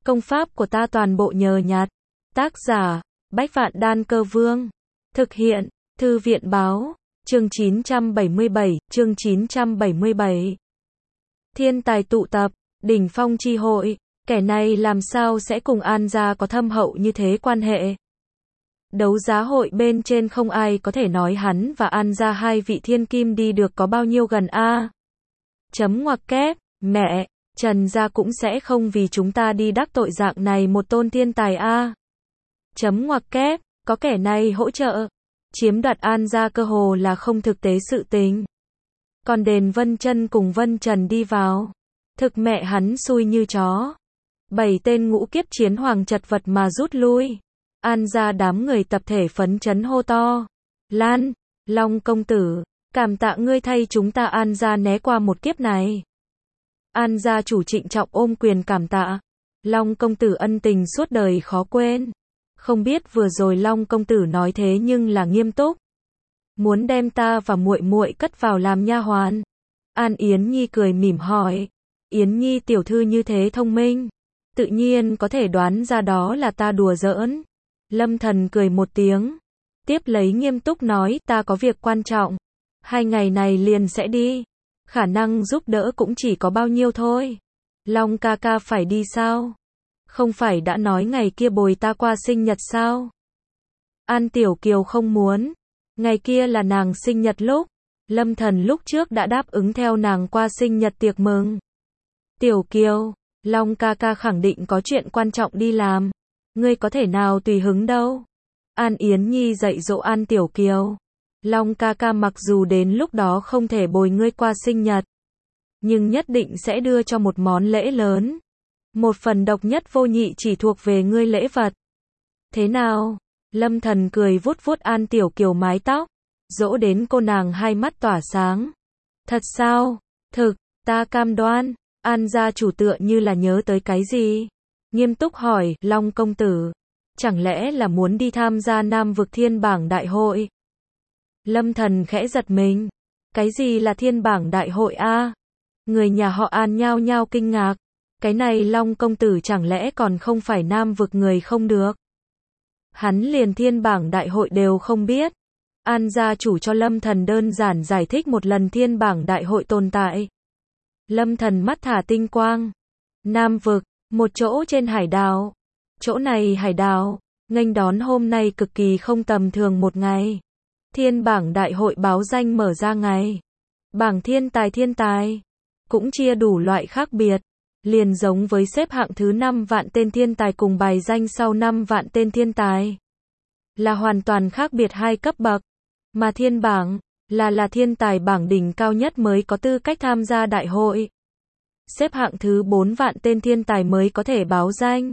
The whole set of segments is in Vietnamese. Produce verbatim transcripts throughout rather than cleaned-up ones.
Công pháp của ta toàn bộ nhờ nhặt. Tác giả, Bách Vạn Đan Cơ Vương. Thực hiện, Thư viện Báo. Chương chín trăm bảy mươi bảy, chương chín trăm bảy mươi bảy. Thiên tài tụ tập, đỉnh phong chi hội, kẻ này làm sao sẽ cùng An gia có thâm hậu như thế quan hệ? Đấu giá hội bên trên không ai có thể nói hắn và An gia hai vị thiên kim đi được có bao nhiêu gần a. Chấm ngoặc kép, mẹ, Trần gia cũng sẽ không vì chúng ta đi đắc tội dạng này một tôn thiên tài a. Chấm ngoặc kép, có kẻ này hỗ trợ, chiếm đoạt An gia cơ hồ là không thực tế sự tình. Còn đền Vân Chân cùng Vân Trần đi vào, thực mẹ hắn xui như chó. Bảy tên ngũ kiếp chiến hoàng chật vật mà rút lui. An gia đám người tập thể phấn chấn hô to. Lan, Long công tử, cảm tạ ngươi thay chúng ta An gia né qua một kiếp này. An gia chủ trịnh trọng ôm quyền cảm tạ. Long công tử ân tình suốt đời khó quên. Không biết vừa rồi Long công tử nói thế nhưng là nghiêm túc. Muốn đem ta và muội muội cất vào làm nha hoàn. An Yến Nhi cười mỉm hỏi. Yến Nhi tiểu thư như thế thông minh, tự nhiên có thể đoán ra đó là ta đùa giỡn. Lâm Thần cười một tiếng, tiếp lấy nghiêm túc nói ta có việc quan trọng. Hai ngày này liền sẽ đi. Khả năng giúp đỡ cũng chỉ có bao nhiêu thôi. Long ca ca phải đi sao? Không phải đã nói ngày kia bồi ta qua sinh nhật sao? An Tiểu Kiều không muốn. Ngày kia là nàng sinh nhật lúc. Lâm Thần lúc trước đã đáp ứng theo nàng qua sinh nhật tiệc mừng. Tiểu Kiều, Long ca ca khẳng định có chuyện quan trọng đi làm. Ngươi có thể nào tùy hứng đâu. An Yến Nhi dạy dỗ An Tiểu Kiều. Long ca ca mặc dù đến lúc đó không thể bồi ngươi qua sinh nhật, nhưng nhất định sẽ đưa cho một món lễ lớn. Một phần độc nhất vô nhị chỉ thuộc về ngươi lễ vật. Thế nào? Lâm Thần cười vuốt vuốt An Tiểu Kiều mái tóc, dỗ đến cô nàng hai mắt tỏa sáng. Thật sao? Thực, ta cam đoan. An gia chủ tựa như là nhớ tới cái gì. Nghiêm túc hỏi, Long công tử, chẳng lẽ là muốn đi tham gia Nam vực thiên bảng đại hội? Lâm Thần khẽ giật mình. Cái gì là thiên bảng đại hội a? Người nhà họ An nhao nhao kinh ngạc. Cái này Long công tử chẳng lẽ còn không phải Nam vực người không được? Hắn liền thiên bảng đại hội đều không biết. An gia chủ cho Lâm Thần đơn giản giải thích một lần thiên bảng đại hội tồn tại. Lâm Thần mắt thả tinh quang. Nam vực, một chỗ trên hải đảo. Chỗ này hải đảo, nghênh đón hôm nay cực kỳ không tầm thường một ngày. Thiên bảng đại hội báo danh mở ra ngày. Bảng thiên tài thiên tài, cũng chia đủ loại khác biệt. Liền giống với xếp hạng thứ năm vạn tên thiên tài cùng bài danh sau năm vạn tên thiên tài. Là hoàn toàn khác biệt hai cấp bậc. Mà thiên bảng, là là thiên tài bảng đỉnh cao nhất mới có tư cách tham gia đại hội. Xếp hạng thứ bốn vạn tên thiên tài mới có thể báo danh.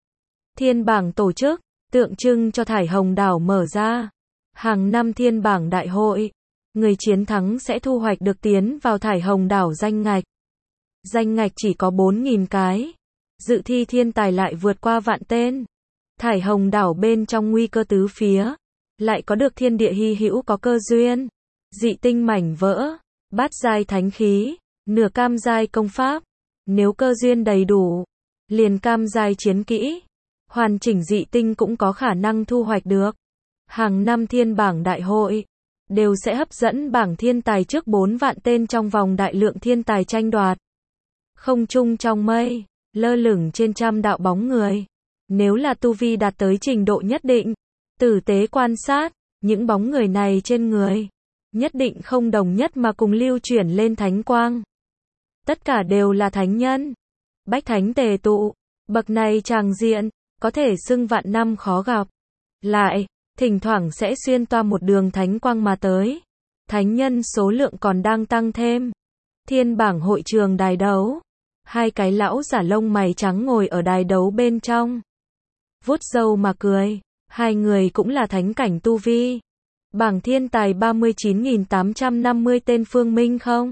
Thiên bảng tổ chức, tượng trưng cho thải hồng đảo mở ra. Hàng năm thiên bảng đại hội, người chiến thắng sẽ thu hoạch được tiến vào thải hồng đảo danh ngạch. Danh ngạch chỉ có bốn nghìn cái. Dự thi thiên tài lại vượt qua vạn tên. Thải hồng đảo bên trong nguy cơ tứ phía. Lại có được thiên địa hy hữu có cơ duyên. Dị tinh mảnh vỡ, bát giai thánh khí, nửa cam giai công pháp. Nếu cơ duyên đầy đủ, liền cam giai chiến kỹ, hoàn chỉnh dị tinh cũng có khả năng thu hoạch được. Hàng năm thiên bảng đại hội, đều sẽ hấp dẫn bảng thiên tài trước bốn vạn tên trong vòng đại lượng thiên tài tranh đoạt. Không trung trong mây, lơ lửng trên trăm đạo bóng người. Nếu là tu vi đạt tới trình độ nhất định, tử tế quan sát, những bóng người này trên người, nhất định không đồng nhất mà cùng lưu chuyển lên thánh quang. Tất cả đều là thánh nhân. Bách thánh tề tụ, bậc này tràng diện, có thể xưng vạn năm khó gặp. Lại, thỉnh thoảng sẽ xuyên toa một đường thánh quang mà tới. Thánh nhân số lượng còn đang tăng thêm. Thiên bảng hội trường đài đấu. Hai cái lão giả lông mày trắng ngồi ở đài đấu bên trong. Vuốt râu mà cười. Hai người cũng là thánh cảnh tu vi. Bảng thiên tài ba mươi chín nghìn tám trăm năm mươi tên Phương Minh không?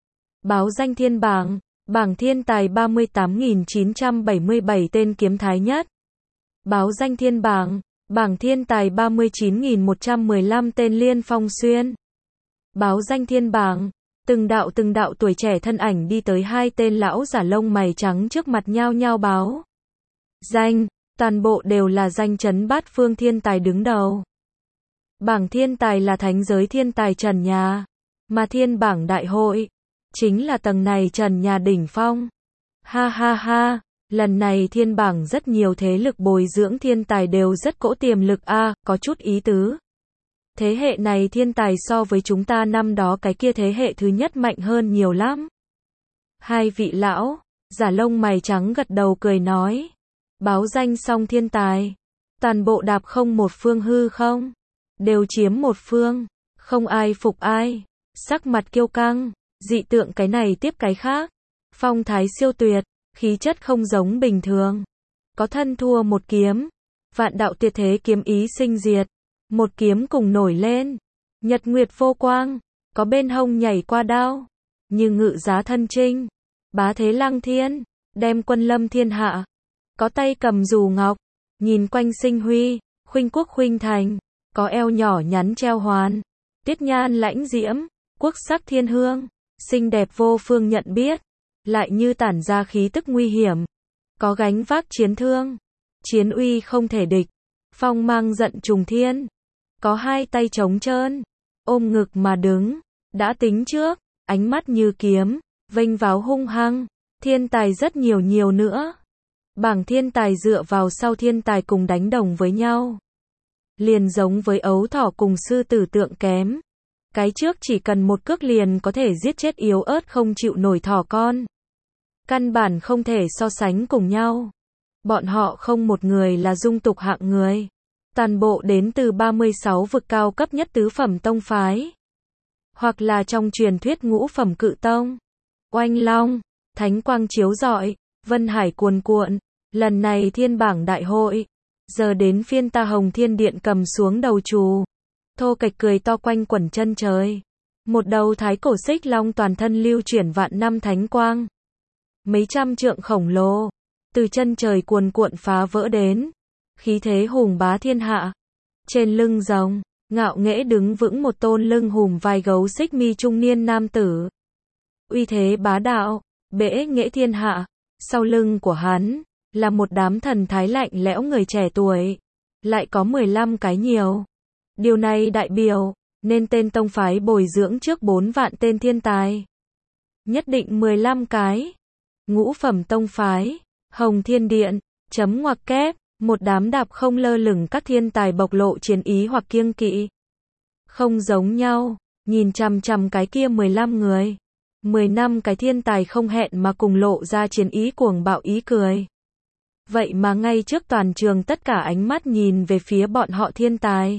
Báo danh thiên bảng. Bảng thiên tài ba mươi tám nghìn chín trăm bảy mươi bảy tên Kiếm Thái Nhất. Báo danh thiên bảng. Bảng thiên tài ba mươi chín nghìn một trăm mười lăm tên Liên Phong Xuyên. Báo danh thiên bảng. Từng đạo từng đạo tuổi trẻ thân ảnh đi tới hai tên lão giả lông mày trắng trước mặt nhao nhao báo. danh, toàn bộ đều là danh chấn bát phương thiên tài đứng đầu. Bảng thiên tài là thánh giới thiên tài trần nhà, mà thiên bảng đại hội chính là tầng này trần nhà đỉnh phong. Ha ha ha, lần này thiên bảng rất nhiều thế lực bồi dưỡng thiên tài đều rất cỗ tiềm lực a, à, có chút ý tứ. Thế hệ này thiên tài so với chúng ta năm đó cái kia thế hệ thứ nhất mạnh hơn nhiều lắm. Hai vị lão giả lông mày trắng gật đầu cười nói, báo danh xong thiên tài, toàn bộ đạp không một phương hư không, đều chiếm một phương, không ai phục ai, sắc mặt kiêu căng, dị tượng cái này tiếp cái khác, phong thái siêu tuyệt, khí chất không giống bình thường, có thân thua một kiếm, vạn đạo tuyệt thế kiếm ý sinh diệt, một kiếm cùng nổi lên, nhật nguyệt vô quang, có bên hông nhảy qua đao, như ngự giá thân trinh, bá thế lăng thiên, đem quân lâm thiên hạ, có tay cầm dù ngọc, nhìn quanh sinh huy, khuynh quốc khuynh thành, có eo nhỏ nhắn treo hoàn, tiết nhan lãnh diễm, quốc sắc thiên hương, xinh đẹp vô phương nhận biết, lại như tản ra khí tức nguy hiểm, có gánh vác chiến thương, chiến uy không thể địch, phong mang giận trùng thiên, có hai tay trống trơn, ôm ngực mà đứng, đã tính trước, ánh mắt như kiếm, vênh váo hung hăng, thiên tài rất nhiều nhiều nữa. Bảng thiên tài dựa vào sau thiên tài cùng đánh đồng với nhau. Liền giống với ấu thỏ cùng sư tử tượng kém. Cái trước chỉ cần một cước liền có thể giết chết yếu ớt không chịu nổi thỏ con. Căn bản không thể so sánh cùng nhau. Bọn họ không một người là dung tục hạng người. Toàn bộ đến từ ba mươi sáu vực cao cấp nhất tứ phẩm tông phái. Hoặc là trong truyền thuyết ngũ phẩm cự tông. Oanh long, thánh quang chiếu rọi, vân hải cuồn cuộn. Lần này thiên bảng đại hội. Giờ đến phiên ta Hồng Thiên Điện cầm xuống đầu trù. Thô kệch cười to quanh quẩn chân trời. Một đầu thái cổ xích long toàn thân lưu chuyển vạn năm thánh quang. Mấy trăm trượng khổng lồ. Từ chân trời cuồn cuộn phá vỡ đến. Khí thế hùng bá thiên hạ. Trên lưng rồng, ngạo nghễ đứng vững một tôn lưng hùm vai gấu xích mi trung niên nam tử. Uy thế bá đạo, bẽ nghễ thiên hạ. Sau lưng của hắn là một đám thần thái lạnh lẽo người trẻ tuổi, lại có mười lăm cái nhiều. Điều này đại biểu nên tên tông phái bồi dưỡng trước bốn vạn tên thiên tài. Nhất định mười lăm cái. Ngũ phẩm tông phái, Hồng Thiên Điện, chấm ngoặc kép, một đám đạp không lơ lửng các thiên tài bộc lộ chiến ý hoặc kiêng kỵ. Không giống nhau, nhìn chằm chằm cái kia mười lăm người. mười năm cái thiên tài không hẹn mà cùng lộ ra chiến ý cuồng bạo ý cười. Vậy mà ngay trước toàn trường tất cả ánh mắt nhìn về phía bọn họ thiên tài.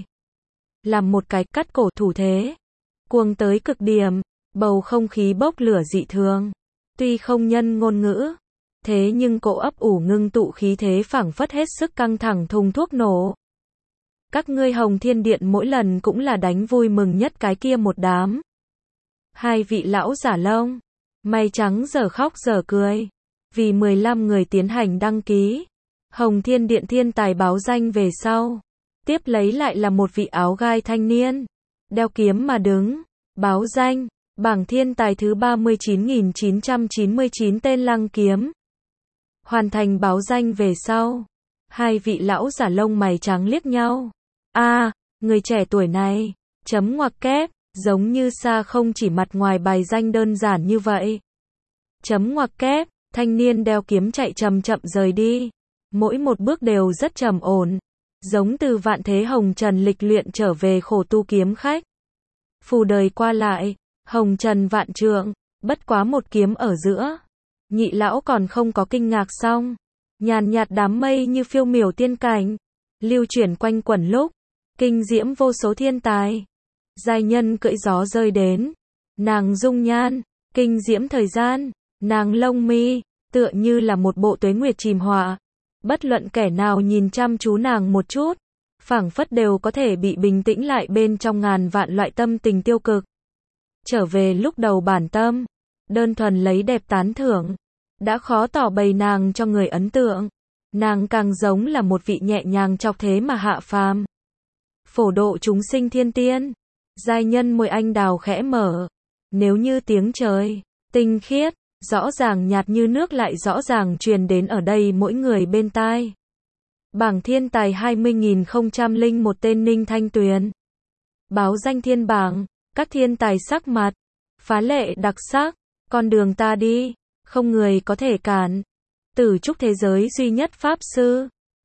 Làm một cái cắt cổ thủ thế. Cuồng tới cực điểm, bầu không khí bốc lửa dị thường. Tuy không nhân ngôn ngữ, thế nhưng cỗ ấp ủ ngưng tụ khí thế phảng phất hết sức căng thẳng thùng thuốc nổ. Các ngươi Hồng Thiên Điện mỗi lần cũng là đánh vui mừng nhất cái kia một đám. Hai vị lão giả lông, mày trắng giờ khóc giờ cười. Vì mười lăm người tiến hành đăng ký. Hồng Thiên Điện thiên tài báo danh về sau. Tiếp lấy lại là một vị áo gai thanh niên. Đeo kiếm mà đứng. Báo danh. Bảng thiên tài thứ ba mươi chín nghìn chín trăm chín mươi chín tên Lăng Kiếm. Hoàn thành báo danh về sau. Hai vị lão giả lông mày trắng liếc nhau. A, à, người trẻ tuổi này. Chấm ngoặc kép. Giống như xa không chỉ mặt ngoài bài danh đơn giản như vậy. Chấm ngoặc kép. Thanh niên đeo kiếm chạy chậm chậm rời đi. Mỗi một bước đều rất trầm ổn. Giống từ vạn thế hồng trần lịch luyện trở về khổ tu kiếm khách. Phù đời qua lại, hồng trần vạn trượng, bất quá một kiếm ở giữa. Nhị lão còn không có kinh ngạc xong. Nhàn nhạt đám mây như phiêu miểu tiên cảnh. Lưu chuyển quanh quẩn lúc. Kinh diễm vô số thiên tài. Giai nhân cưỡi gió rơi đến. Nàng dung nhan, kinh diễm thời gian. Nàng lông mi, tựa như là một bộ tuế nguyệt chìm họa. Bất luận kẻ nào nhìn chăm chú nàng một chút, phảng phất đều có thể bị bình tĩnh lại bên trong ngàn vạn loại tâm tình tiêu cực. Trở về lúc đầu bản tâm, đơn thuần lấy đẹp tán thưởng, đã khó tỏ bày nàng cho người ấn tượng. Nàng càng giống là một vị nhẹ nhàng chọc thế mà hạ phàm. Phổ độ chúng sinh thiên tiên, giai nhân môi anh đào khẽ mở. Nếu như tiếng trời, tinh khiết, rõ ràng nhạt như nước lại rõ ràng truyền đến ở đây mỗi người bên tai. Bảng thiên tài hai mươi nghìn không trăm lẻ một tên Ninh Thanh Tuyền. Báo danh thiên bảng, các thiên tài sắc mặt phá lệ đặc sắc, con đường ta đi, không người có thể cản. Tử trúc thế giới duy nhất pháp sư.